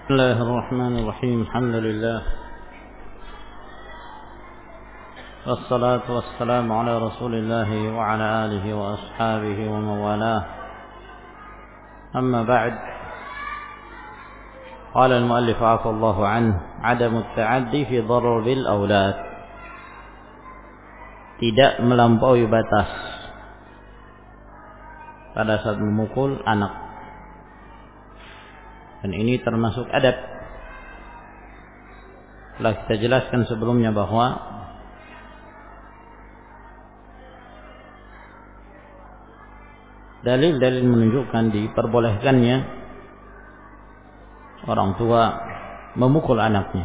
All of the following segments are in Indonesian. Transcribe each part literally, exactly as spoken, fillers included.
بسم الله الرحمن الرحيم. الحمد لله والصلاة والسلام على رسول الله وعلى آله وأصحابه ومن والاه. أما بعد، قال المؤلف عفى الله عنه: عدم التعدي في ضرب الأولاد. Tidak melampaui batas pada saat memukul anak. Dan ini termasuk adab. Telah kita jelaskan sebelumnya bahwa dalil-dalil menunjukkan diperbolehkannya orang tua memukul anaknya.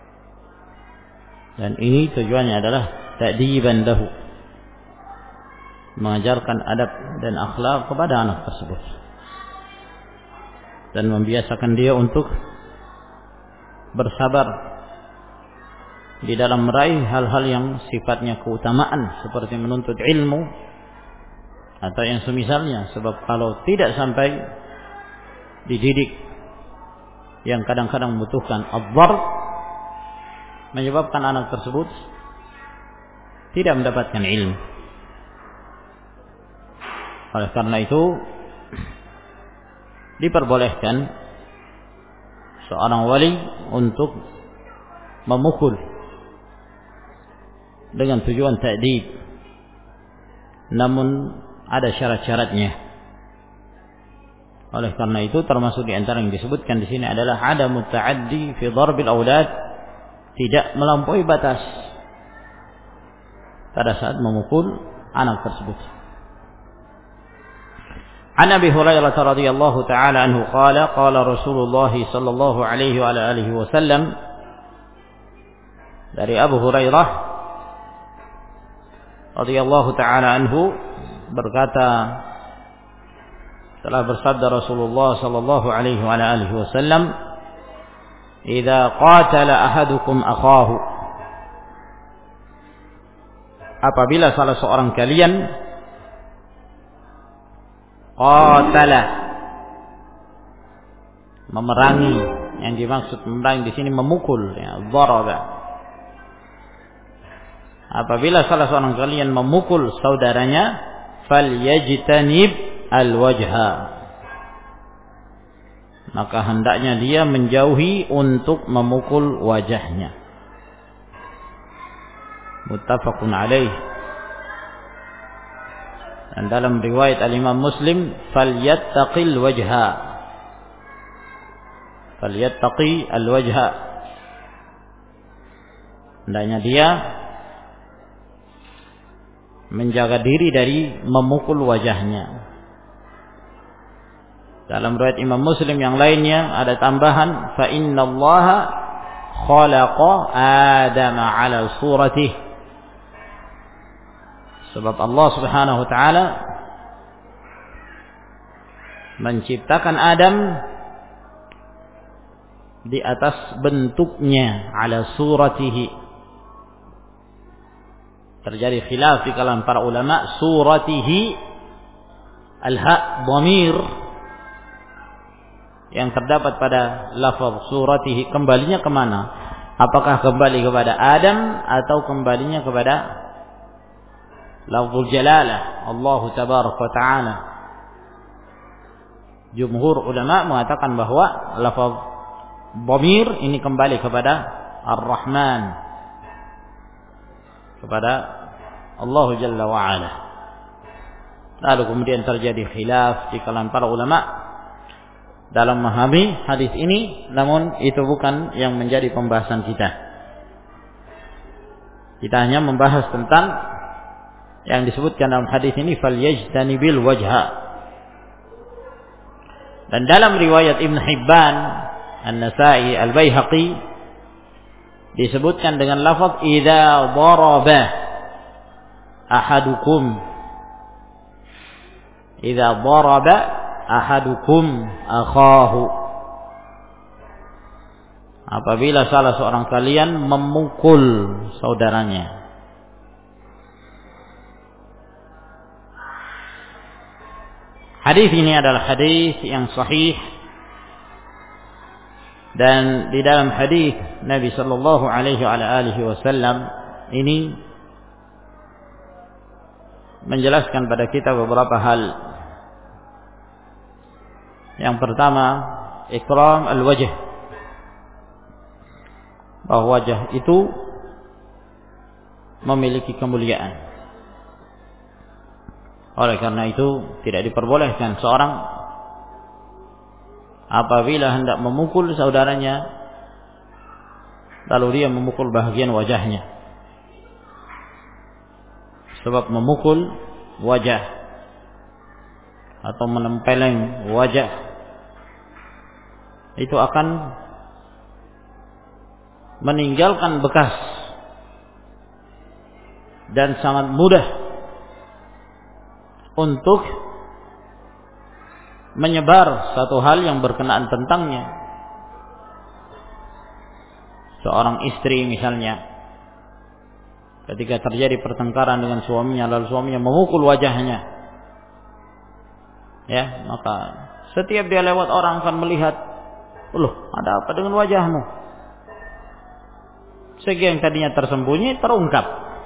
Dan ini tujuannya adalah ta'diban lahu, mengajarkan adab dan akhlak kepada anak tersebut, dan membiasakan dia untuk bersabar di dalam meraih hal-hal yang sifatnya keutamaan, seperti menuntut ilmu atau yang semisalnya. Sebab kalau tidak sampai dididik, yang kadang-kadang membutuhkan ad-darb, menyebabkan anak tersebut tidak mendapatkan ilmu. Oleh karena itu diperbolehkan seorang wali untuk memukul dengan tujuan ta'dib, namun ada syarat-syaratnya. Oleh karena itu termasuk di antara yang disebutkan di sini adalah adamut ta'addi fi dharbil aulad, tidak melampaui batas pada saat memukul anak tersebut. An Abi Hurairah radhiyallahu taala anhu qala qala Rasulullah sallallahu alaihi wa alihi wasallam, dari Abu Hurairah radhiyallahu taala anhu berkata, telah bersabda Rasulullah sallallahu alaihi wa alihi wasallam, "Idza qatala ahadukum akhahu," apabila salah seorang kalian qatala, memerangi, yang dimaksud memerangi di sini memukul, ya, dharaba. Apabila salah seorang kalian memukul saudaranya, falyajtanib alwajha, maka hendaknya dia menjauhi untuk memukul wajahnya. Muttafaqun alaih. Dan dalam riwayat al-Imam Muslim, falyattaqil wajha, falyattaqi al-wajha, hendaknya dia menjaga diri dari memukul wajahnya. Dalam riwayat Imam Muslim yang lainnya ada tambahan, fa innallaha khalaqa Adama ala suratihi, sebab Allah Subhanahu wa taala menciptakan Adam di atas bentuknya, ala suratihi. Terjadi khilaf di kalangan para ulama, suratihi, al-ha dhamir yang terdapat pada lafaz suratihi, kembalinya kemana? Apakah kembali kepada Adam atau kembalinya kepada lafzul jalalah, Allah tabaraka wa ta'ala? Jumhur ulama mengatakan bahwa lafaz dhamir ini kembali kepada Ar-Rahman, kepada Allah Jalla wa Ala. Lalu kemudian terjadi khilaf di kalangan para ulama dalam memahami hadis ini, namun itu bukan yang menjadi pembahasan kita. Kita hanya membahas tentang yang disebutkan dalam hadis ini, falyajtanibil wajha. Dan dalam riwayat Ibn Hibban, An-Nasa'i, Al-Baihaqi disebutkan dengan lafaz idza daraba ahadukum, idza daraba ahadukum akhahu, apabila salah seorang kalian memukul saudaranya. Hadis ini adalah hadis yang sahih Dan di dalam hadis Nabi sallallahu alaihi wasallam ini menjelaskan pada kita beberapa hal. Yang pertama, ikram al-wajh, bahwa wajah itu memiliki kemuliaan. Oleh karena itu tidak diperbolehkan seorang apabila hendak memukul saudaranya lalu dia memukul bahagian wajahnya. Sebab memukul wajah atau menempeleng wajah itu akan meninggalkan bekas dan sangat mudah untuk menyebar satu hal yang berkenaan tentangnya. Seorang istri misalnya, ketika terjadi pertengkaran dengan suaminya lalu suaminya memukul wajahnya, ya, maka setiap dia lewat orang akan melihat, loh, ada apa dengan wajahmu? Sehingga yang tadinya tersembunyi terungkap.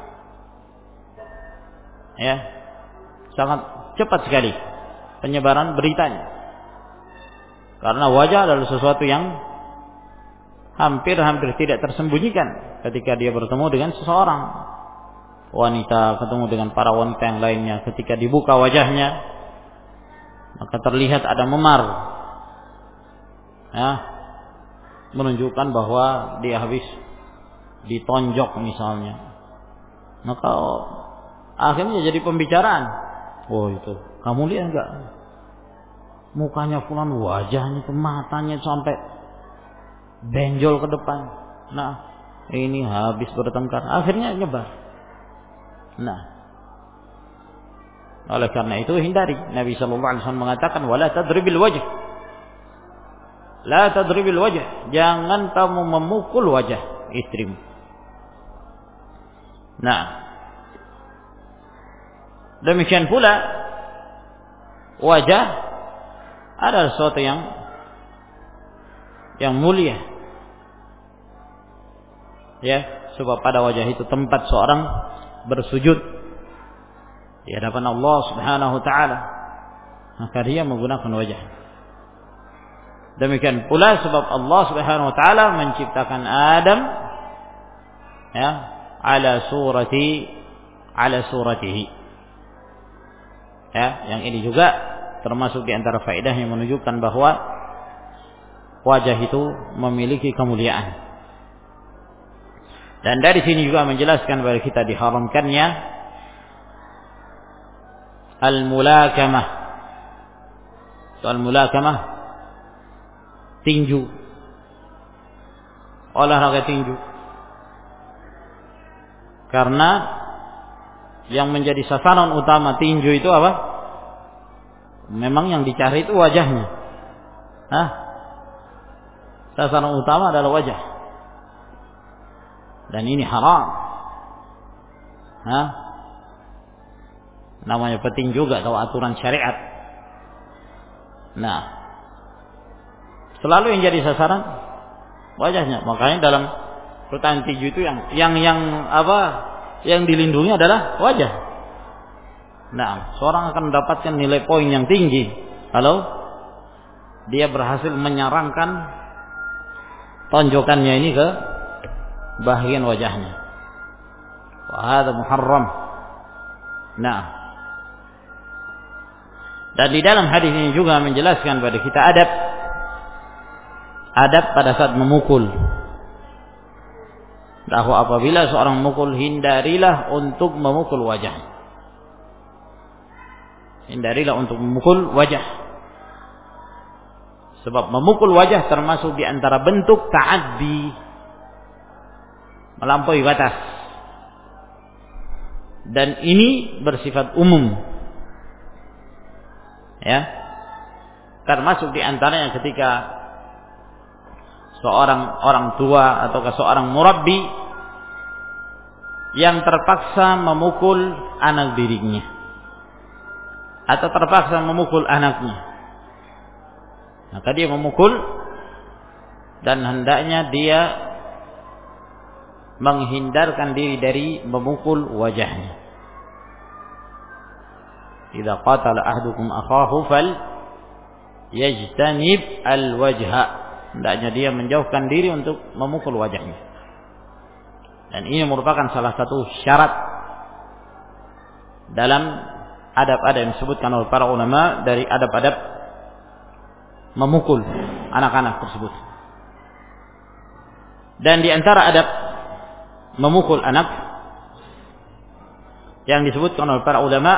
Ya, sangat cepat sekali penyebaran beritanya. Karena wajah adalah sesuatu yang hampir-hampir tidak tersembunyikan ketika dia bertemu dengan seseorang. Wanita ketemu dengan para wanita yang lainnya, ketika dibuka wajahnya maka terlihat ada memar, ya, menunjukkan bahwa dia habis ditonjok misalnya. Maka akhirnya jadi pembicaraan. Oh, itu kamu lihat enggak mukanya fulan, wajahnya itu, matanya sampai benjol ke depan. Nah, ini habis bertengkar, akhirnya nyebar. Nah, oleh karena itu hindari. Nabi sallallahu alaihi wasallam mengatakan wala tadribil wajh, la tadribil wajh, jangan kamu memukul wajah istrimu. Nah, demikian pula wajah adalah sesuatu yang yang mulia, ya, sebab pada wajah itu tempat seorang bersujud di hadapan Allah Subhanahu wa taala, maka dia menggunakan wajah. Demikian pula sebab Allah Subhanahu wa taala menciptakan Adam, ya, ala surati ala suratihi. Ya, yang ini juga termasuk di antara faedah yang menunjukkan bahwa wajah itu memiliki kemuliaan. Dan dari sini juga menjelaskan bahwa kita diharamkannya al-mulakamah. Al-mulakamah, tinju, olahraga tinju. Karena yang menjadi sasaran utama tinju itu apa? Memang yang dicari itu wajahnya. Hah? Sasaran utama adalah wajah. Dan ini haram. Hah? Namanya petinju juga tahu aturan syariat. Nah, selalu yang jadi sasaran wajahnya. Makanya dalam pertandingan tinju itu yang yang yang apa? Yang dilindungi adalah wajah. Nah, seorang akan mendapatkan nilai poin yang tinggi kalau dia berhasil menyarangkan tonjokannya ini ke bahagian wajahnya. Wa hadza muharram. Nah, dan di dalam hadis ini juga menjelaskan kepada kita adab adab pada saat memukul. Bahwa apabila seorang memukul, hindarilah untuk memukul wajah. Hindarilah untuk memukul wajah. Sebab memukul wajah termasuk di antara bentuk ta'addi, melampaui batas. Dan ini bersifat umum. Ya. Termasuk di antaranya ketika seorang orang tua atau seorang murabbi yang terpaksa memukul anak dirinya atau terpaksa memukul anaknya, maka dia memukul dan hendaknya dia menghindarkan diri dari memukul wajahnya. Idza qatala ahdukum akhahu fal yajtanib al-wajha. Hendaknya dia menjauhkan diri untuk memukul wajahnya. Dan ini merupakan salah satu syarat dalam adab-adab yang disebutkan oleh para ulama dari adab-adab memukul anak-anak tersebut. Dan di antara adab memukul anak yang disebutkan oleh para ulama,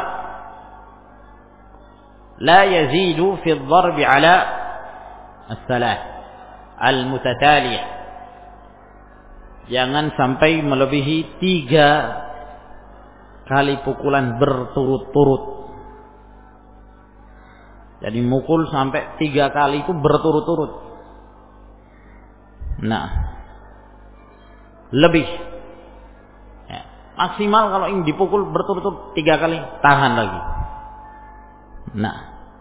la yazidu fi ad-darbi ala as-salah al-mutataliyah. Jangan sampai melebihi tiga kali pukulan berturut-turut. Jadi mukul sampai tiga kali itu berturut-turut. Nah, lebih ya, maksimal kalau ingin dipukul berturut-turut tiga kali, tahan lagi. Nah,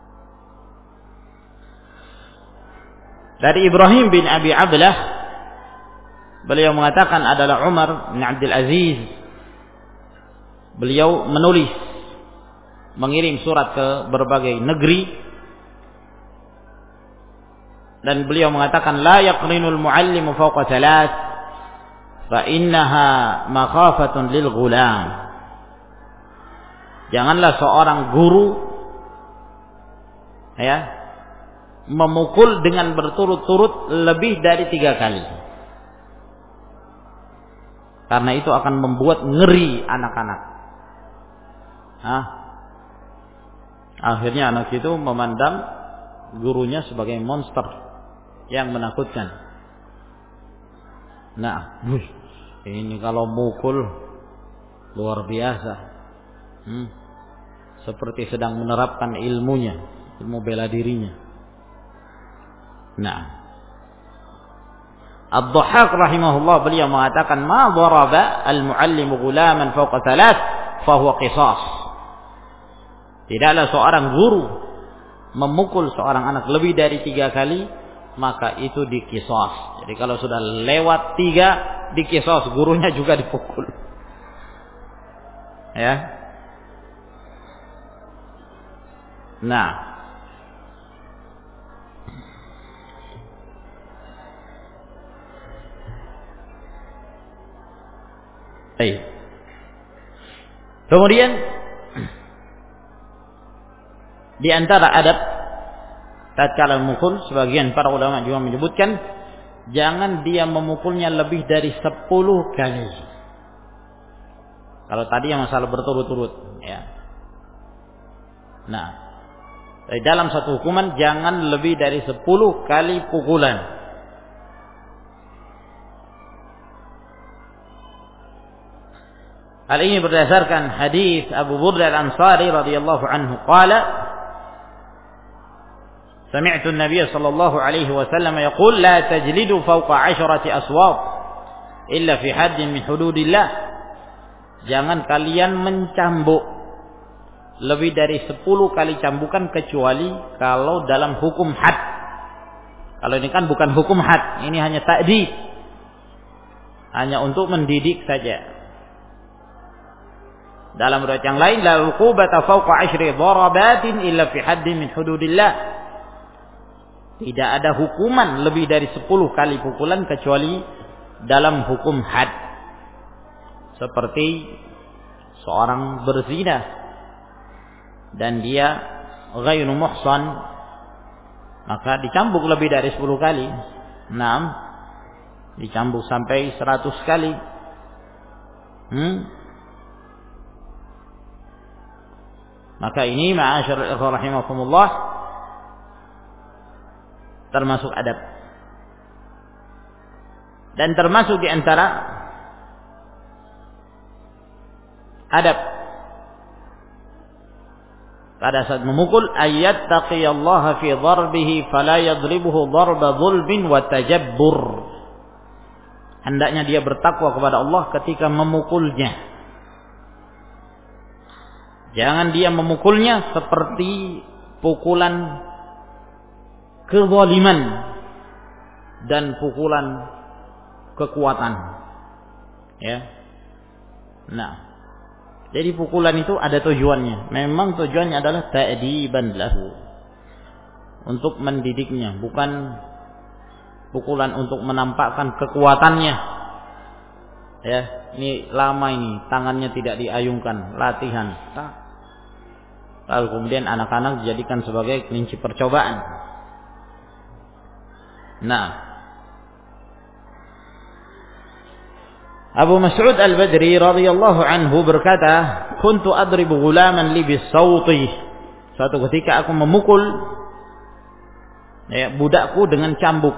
dari Ibrahim bin Abi Ablah, beliau mengatakan adalah Umar bin Abdul Aziz. Beliau menulis, mengirim surat ke berbagai negeri, dan beliau mengatakan la yaqrinul muallimu fawqa thalath fa innaha makhafatun lil ghulam. Janganlah seorang guru ya memukul dengan berturut-turut lebih dari tiga kali, karena itu akan membuat ngeri anak-anak. Hah? Akhirnya anak itu memandang gurunya sebagai monster yang menakutkan. Nah, ini kalau mukul luar biasa, hmm, seperti sedang menerapkan ilmunya, ilmu bela dirinya. Nah, Ad-Dhahhak rahimahullah beliau mengatakan, ma daraba al-muallimu ghulaman fawqa thalath fa huwa qisas. Tidaklah seorang guru memukul seorang anak lebih dari tiga kali, maka itu dikisos. Jadi kalau sudah lewat tiga, dikisos, gurunya juga dipukul. Ya. Nah, baik. Kemudian di antara adab tatkala memukul, sebagian para ulama juga menyebutkan jangan dia memukulnya lebih dari sepuluh kali. Kalau tadi yang masalah berturut-turut, ya. Nah, dari dalam satu hukuman jangan lebih dari sepuluh kali pukulan. Hal ini berdasarkan hadis Abu Burdah Al-Ansari radhiyallahu anhu qala سمعت النبي صلى الله عليه وسلم يقول لا تجلدوا فوق عشرة أصوات إلا في حد من حدود الله. Jangan kalian mencambuk lebih dari sepuluh kali cambukan kecuali kalau dalam hukum had. Kalau ini kan bukan hukum had, ini hanya ta'dib, hanya untuk mendidik saja. Dalam riwayat yang lain, la uqubata fawqa ashri darabatin illa fi haddin min hududillah. Tidak ada hukuman lebih dari sepuluh kali pukulan kecuali dalam hukum had. Seperti seorang berzina dan dia ghairu muhsan, maka dicambuk lebih dari sepuluh kali. Enam, dicambuk sampai seratus kali. Hmm? Maka ini ma'asyarul ikhwah rahimakumullah termasuk adab. Dan termasuk di antara adab pada saat memukul, ayat taqiyallaha fi darbihi fala yadribuhu darba zulmin wa tajabbur. Hendaknya dia bertakwa kepada Allah ketika memukulnya. Jangan dia memukulnya seperti pukulan kezaliman dan pukulan kekuatan. Ya. Nah, jadi pukulan itu ada tujuannya. Memang tujuannya adalah ta'diban lahu, untuk mendidiknya, bukan pukulan untuk menampakkan kekuatannya. Ya, ini lama ini tangannya tidak diayungkan, latihan. Lalu kemudian anak-anak dijadikan sebagai kelinci percobaan. Nah, Abu Mas'ud Al-Badri radhiyallahu anhu berkata, "Kuntu adribu ghulaman li bisawti." Suatu ketika aku memukul ya, budakku dengan cambuk.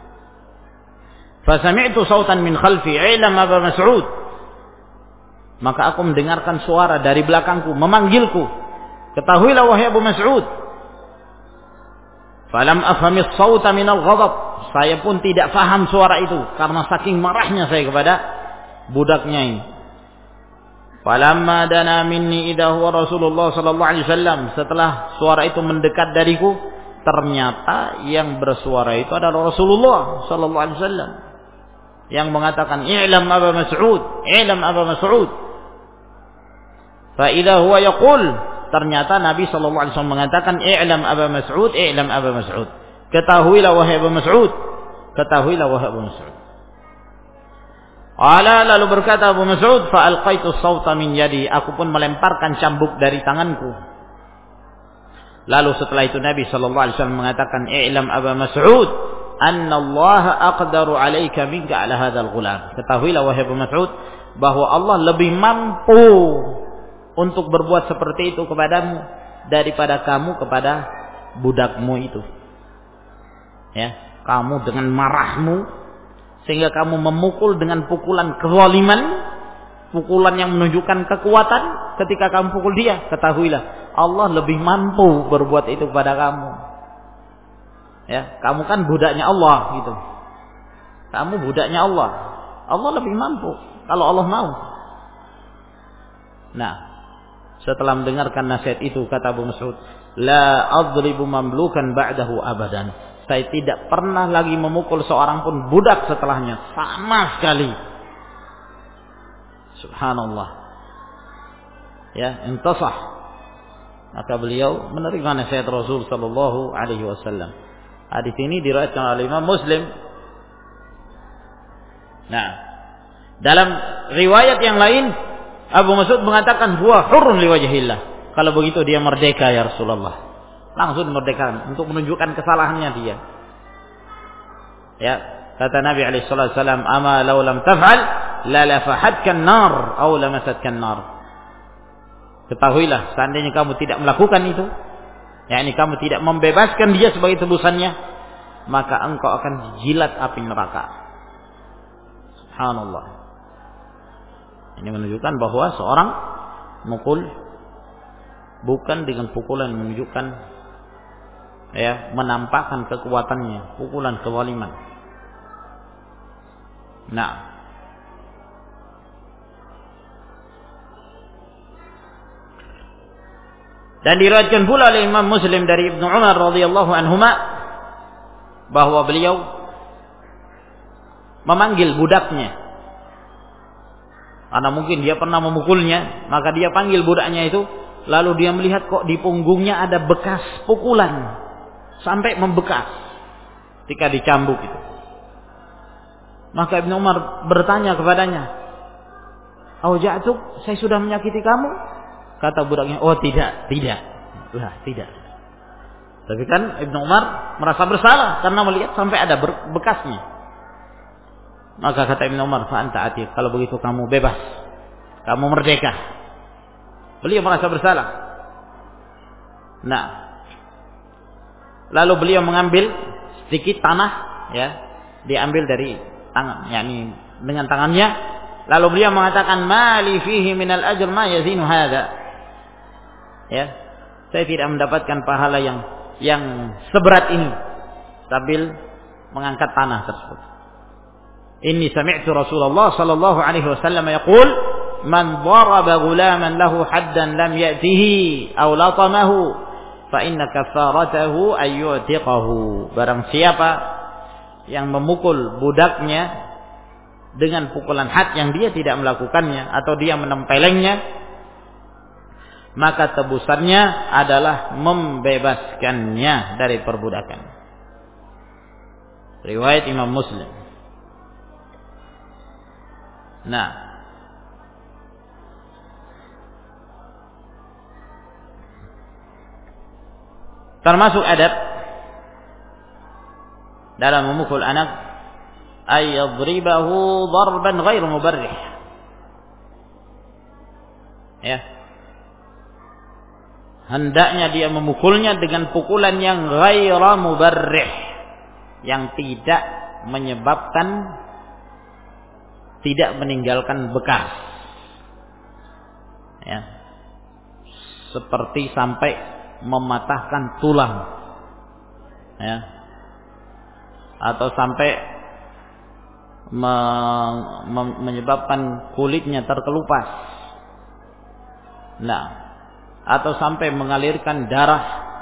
Fa sami'tu sautan min khalfi, "Ilam Abu Mas'ud." Maka aku mendengarkan suara dari belakangku memanggilku, "Ketahuilah wahai Abu Mas'ud." Falam afhami as-sauta min al-ghadab. Saya pun tidak faham suara itu karena saking marahnya saya kepada budaknya ini. Falamma dana minni idza huwa Rasulullah sallallahu alaihi wasallam. Setelah suara itu mendekat dariku, ternyata yang bersuara itu adalah Rasulullah sallallahu alaihi wasallam yang mengatakan, "I'lam Abu Mas'ud, i'lam Abu Mas'ud." Fa idza huwa yaqul, ternyata Nabi sallallahu alaihi wasallam mengatakan, "I'lam Abu Mas'ud, i'lam Abu Mas'ud." Ketahuilah wahai Abu Mas'ud, ketahuilah wahai Abu Mas'ud. Ala, lalu berkata Abu Mas'ud, fa alqaitu as-sawta min yadi, aku pun melemparkan cambuk dari tanganku. Lalu setelah itu Nabi sallallahu alaihi wasallam mengatakan, "I'lam Abu Mas'ud, anna Allah aqdaru 'alaika minka 'ala hadzal ghulam." Ketahuilah wahai Abu Mas'ud bahwa Allah lebih mampu untuk berbuat seperti itu kepadamu daripada kamu kepada budakmu itu. Ya, kamu dengan marahmu sehingga kamu memukul dengan pukulan kezaliman, pukulan yang menunjukkan kekuatan ketika kamu pukul dia, ketahuilah Allah lebih mampu berbuat itu kepada kamu. Ya, kamu kan budaknya Allah gitu. Kamu budaknya Allah. Allah lebih mampu kalau Allah mau. Nah, setelah mendengarkan nasihat itu kata Abu Mas'ud, "La adribu mamlukan ba'dahu abadan." Saya tidak pernah lagi memukul seorang pun budak setelahnya, sama sekali. Subhanallah. Ya, intasah. Maka beliau menerima nasihat Rasul sallallahu alaihi wasallam. Hadis ini diriwayatkan oleh Imam Muslim. Nah, dalam riwayat yang lain Abu Mas'ud mengatakan, "Huwa hurrun liwajhillah." Kalau begitu dia merdeka ya Rasulullah. Langsung merdeka untuk menunjukkan kesalahannya dia. Ya, kata Nabi alaihi salatu wasallam, "Ama law lam taf'al la lafahatka an-nar aw lamasatka an-nar." Ketahuilah, seandainya kamu tidak melakukan itu, yakni kamu tidak membebaskan dia sebagai tebusannya, maka engkau akan jilat api neraka. Subhanallah. Ini menunjukkan bahwa seorang mukul bukan dengan pukulan menunjukkan ya, menampakkan kekuatannya, pukulan kezaliman. Nah, dan diriwayatkan pula oleh Imam Muslim dari Ibnu Umar radhiyallahu anhuma bahwa beliau memanggil budaknya. Karena mungkin dia pernah memukulnya, maka dia panggil budaknya itu, lalu dia melihat kok di punggungnya ada bekas pukulan sampai membekas ketika dicambuk itu. Maka Ibnu Umar bertanya kepadanya, "Auja'tuk, saya sudah menyakiti kamu?" Kata budaknya, "Oh tidak, tidak." Lah, tidak. Tapi kan Ibnu Umar merasa bersalah karena melihat sampai ada bekasnya. Maka kata Ibnu Umar, "Fa anta atiq, kalau begitu kamu bebas. Kamu merdeka." Beliau merasa bersalah. Nah, lalu beliau mengambil sedikit tanah, ya, diambil dari tangan, yakni dengan tangannya. Lalu beliau mengatakan, "Mali fihi minal ajr ma yazinu hadza." Ya, saya tidak mendapatkan pahala yang yang seberat ini sambil mengangkat tanah tersebut. Inni sami'tu Rasulullah sallallahu alaihi wasallam yaqul, "Man daraba ghulaman lahu haddan lam ya'tihi aw latamahu fa inna kafaratahu ay yu'tiqahu." Barang siapa yang memukul budaknya dengan pukulan had yang dia tidak melakukannya atau dia menempelengnya, maka tebusannya adalah membebaskannya dari perbudakan. Riwayat Imam Muslim. Nah, termasuk adab dalam memukul anak, ay yadribahu darban ghair mubarrih. Ya. Hendaknya dia memukulnya dengan pukulan yang ghair mubarrih, yang tidak menyebabkan, tidak meninggalkan bekas. Ya. Seperti sampai mematahkan tulang. Ya. Atau sampai me, me, menyebabkan kulitnya terkelupas. Nah, atau sampai mengalirkan darah.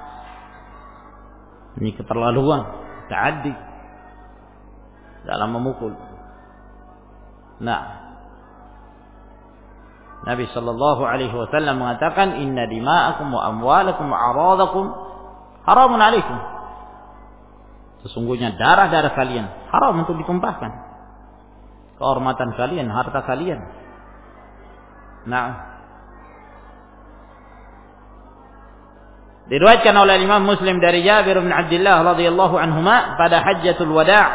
Ini keterlaluan, ta'addi dalam memukul. Nah, Nabi sallallahu alaihi wasallam mengatakan, inna dima'akum wa amwalakum wa a'radakum haramun alaikum. Sesungguhnya darah-darah kalian haram untuk ditumpahkan. Kehormatan kalian, harta kalian. Nah, diriwayatkan oleh Imam Muslim dari Jabir bin Abdullah radhiyallahu anhuma pada Hajjatul Wada'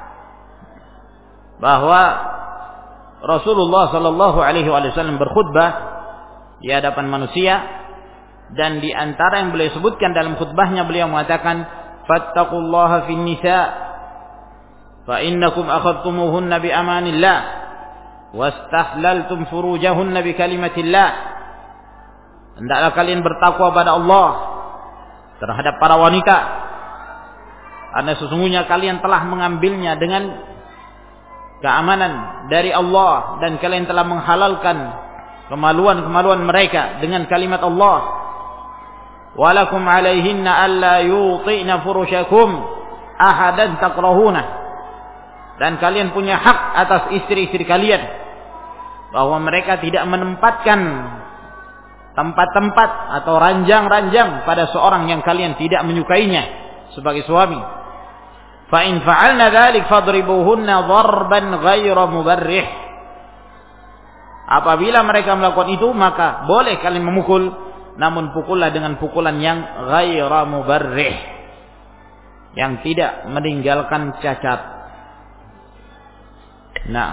bahwa Rasulullah sallallahu alaihi wasallam berkhutbah di hadapan manusia, dan di antara yang beliau sebutkan dalam khutbahnya, beliau mengatakan, fattaqullaha fin nisa fa innakum akhadtumuhunna bi amanillah wastahlaltum furujahunna bi kalimatillah. Hendaklah kalian bertakwa pada Allah terhadap para wanita, karena sesungguhnya kalian telah mengambilnya dengan keamanan dari Allah, dan kalian telah menghalalkan kemaluan-kemaluan mereka dengan kalimat Allah. Walakum alaihinna alla yuti'na furushakum ahadan takrahuna. Dan kalian punya hak atas istri-istri kalian, bahwa mereka tidak menempatkan tempat-tempat atau ranjang-ranjang pada seorang yang kalian tidak menyukainya sebagai suami. Fa in fa'alna dzalik fadribuhunna darban ghaira mubarrih. Apabila mereka melakukan itu, maka boleh kalian memukul, namun pukullah dengan pukulan yang ghaira mubarrih, yang tidak meninggalkan cacat. Nah,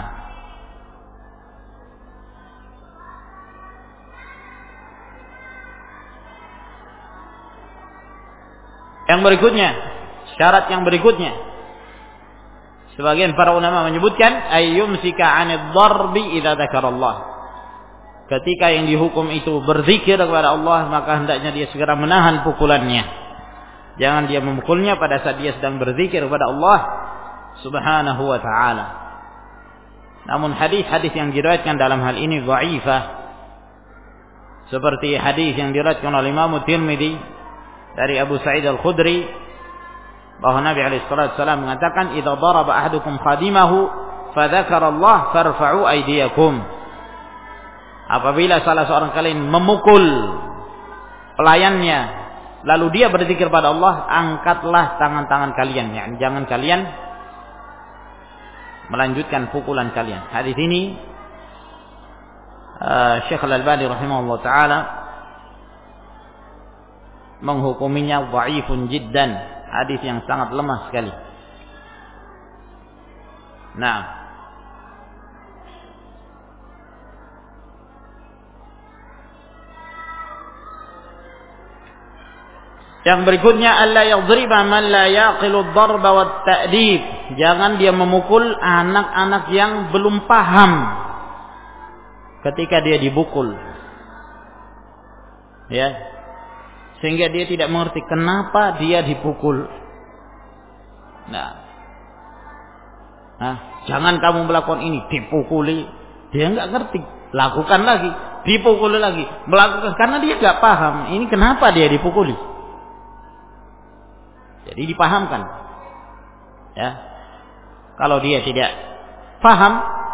yang berikutnya, syarat yang berikutnya, sebagian para ulama menyebutkan ayyumsika 'anid darbi idza dzakarallah. Ketika yang dihukum itu berzikir kepada Allah, maka hendaknya dia segera menahan pukulannya. Jangan dia memukulnya pada saat dia sedang berzikir kepada Allah Subhanahu wa ta'ala. Namun hadis-hadis yang diriwayatkan dalam hal ini dhaifah, seperti hadis yang diriwayatkan oleh Imam Tirmidzi dari Abu Sa'id Al-Khudri, bahwa Nabi alaihi salatu wasallam mengatakan, idza daraba ahadukum khadimahu fa dzakara Allah farfa'u aydiyakum. Apabila salah seorang kalian memukul pelayannya, lalu dia berzikir pada Allah, angkatlah tangan-tangan kalian. Ya, jangan kalian melanjutkan pukulan kalian. Hadis ini uh, Syekh Al-Albani rahimahullah ta'ala menghukuminya dhaifun jiddan, hadis yang sangat lemah sekali. Nah, yang berikutnya, alla yadriba man la yaqilu ad-darba wat ta'dib. Jangan dia memukul anak-anak yang belum paham ketika dia dipukul. Ya. Sehingga dia tidak mengerti kenapa dia dipukul. Nah. Nah, jangan kamu melakukan ini, dipukuli. Dia enggak ngerti, lakukan lagi, dipukuli lagi, melakukan, karena dia enggak paham ini kenapa dia dipukuli. Jadi dipahamkan, ya. Kalau dia tidak paham,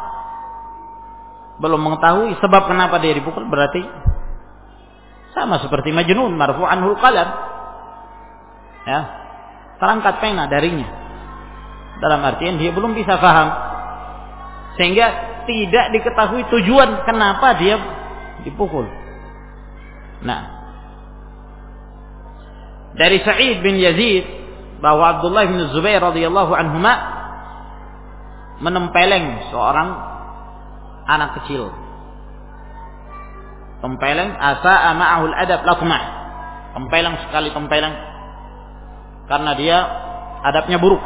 belum mengetahui sebab kenapa dia dipukul, berarti sama seperti majnun, marfu'anhul qalam. Ya, terangkat pena darinya. Dalam artian dia belum bisa paham, sehingga tidak diketahui tujuan kenapa dia dipukul. Nah, dari Sa'id bin Yazid bahwa Abdullah bin Zubair radhiyallahu anhuma menempeleng seorang anak kecil. Tempeleng asa'a ma'ahul adab lakmah. Tempeleng sekali tempeleng karena dia adabnya buruk.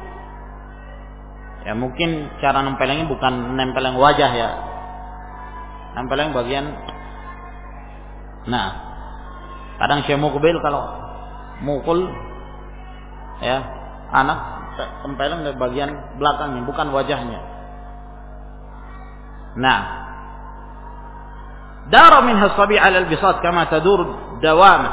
Ya mungkin cara nempelengnya bukan nempeleng wajah ya. Nempeleng bagian. Nah, kadang Syekh Muqbil kalau mukul ya anak tempeleng dari bagian belakangnya, bukan wajahnya. Nah, dara minha as-sabi 'ala al-bisat kama tadur dawama.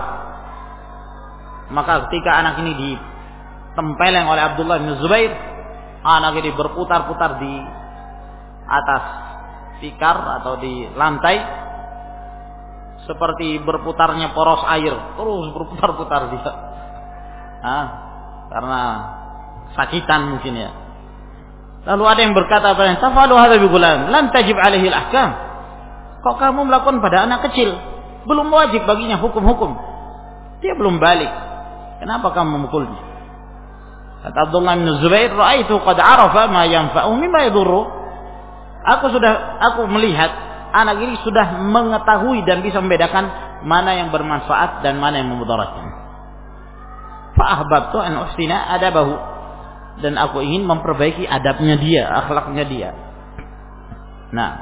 Maka ketika anak ini ditempeleng oleh Abdullah bin Zubair, anak ini berputar-putar di atas tikar atau di lantai seperti berputarnya poros air, terus berputar-putar dia. Ah, karena sakitan mungkin ya. Lalu ada yang berkata pada tafalu hadza bi gulam, lam tajib alaihi al-ahkam. Kok kamu melakukan pada anak kecil? Belum wajib baginya hukum-hukum. Dia belum balik. Kenapa kamu memukulnya? Kata Abdullah bin Zubair, "Ra'aitu qad 'arafa ma yanfa'u mimma yadurru." Aku sudah aku melihat anak ini sudah mengetahui dan bisa membedakan mana yang bermanfaat dan mana yang memudaratkan. Fa ahbabtu an uhsina adabahu. Dan aku ingin memperbaiki adabnya dia, akhlaknya dia. Nah,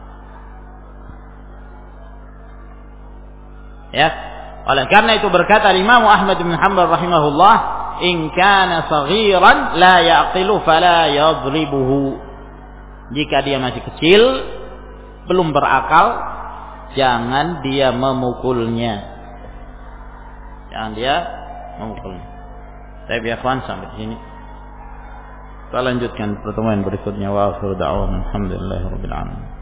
ya, oleh karena itu berkata Imam Ahmad bin Hanbal rahimahullah, in kana saghiran la yaqilu fala yadribuhu. Jika dia masih kecil, belum berakal, jangan dia memukulnya. Jangan dia memukulnya. Saya biarkan sampai sini. Kita lanjutkan pertemuan berikutnya. Wa akhiru da'wana alhamdulillahirabbil alamin.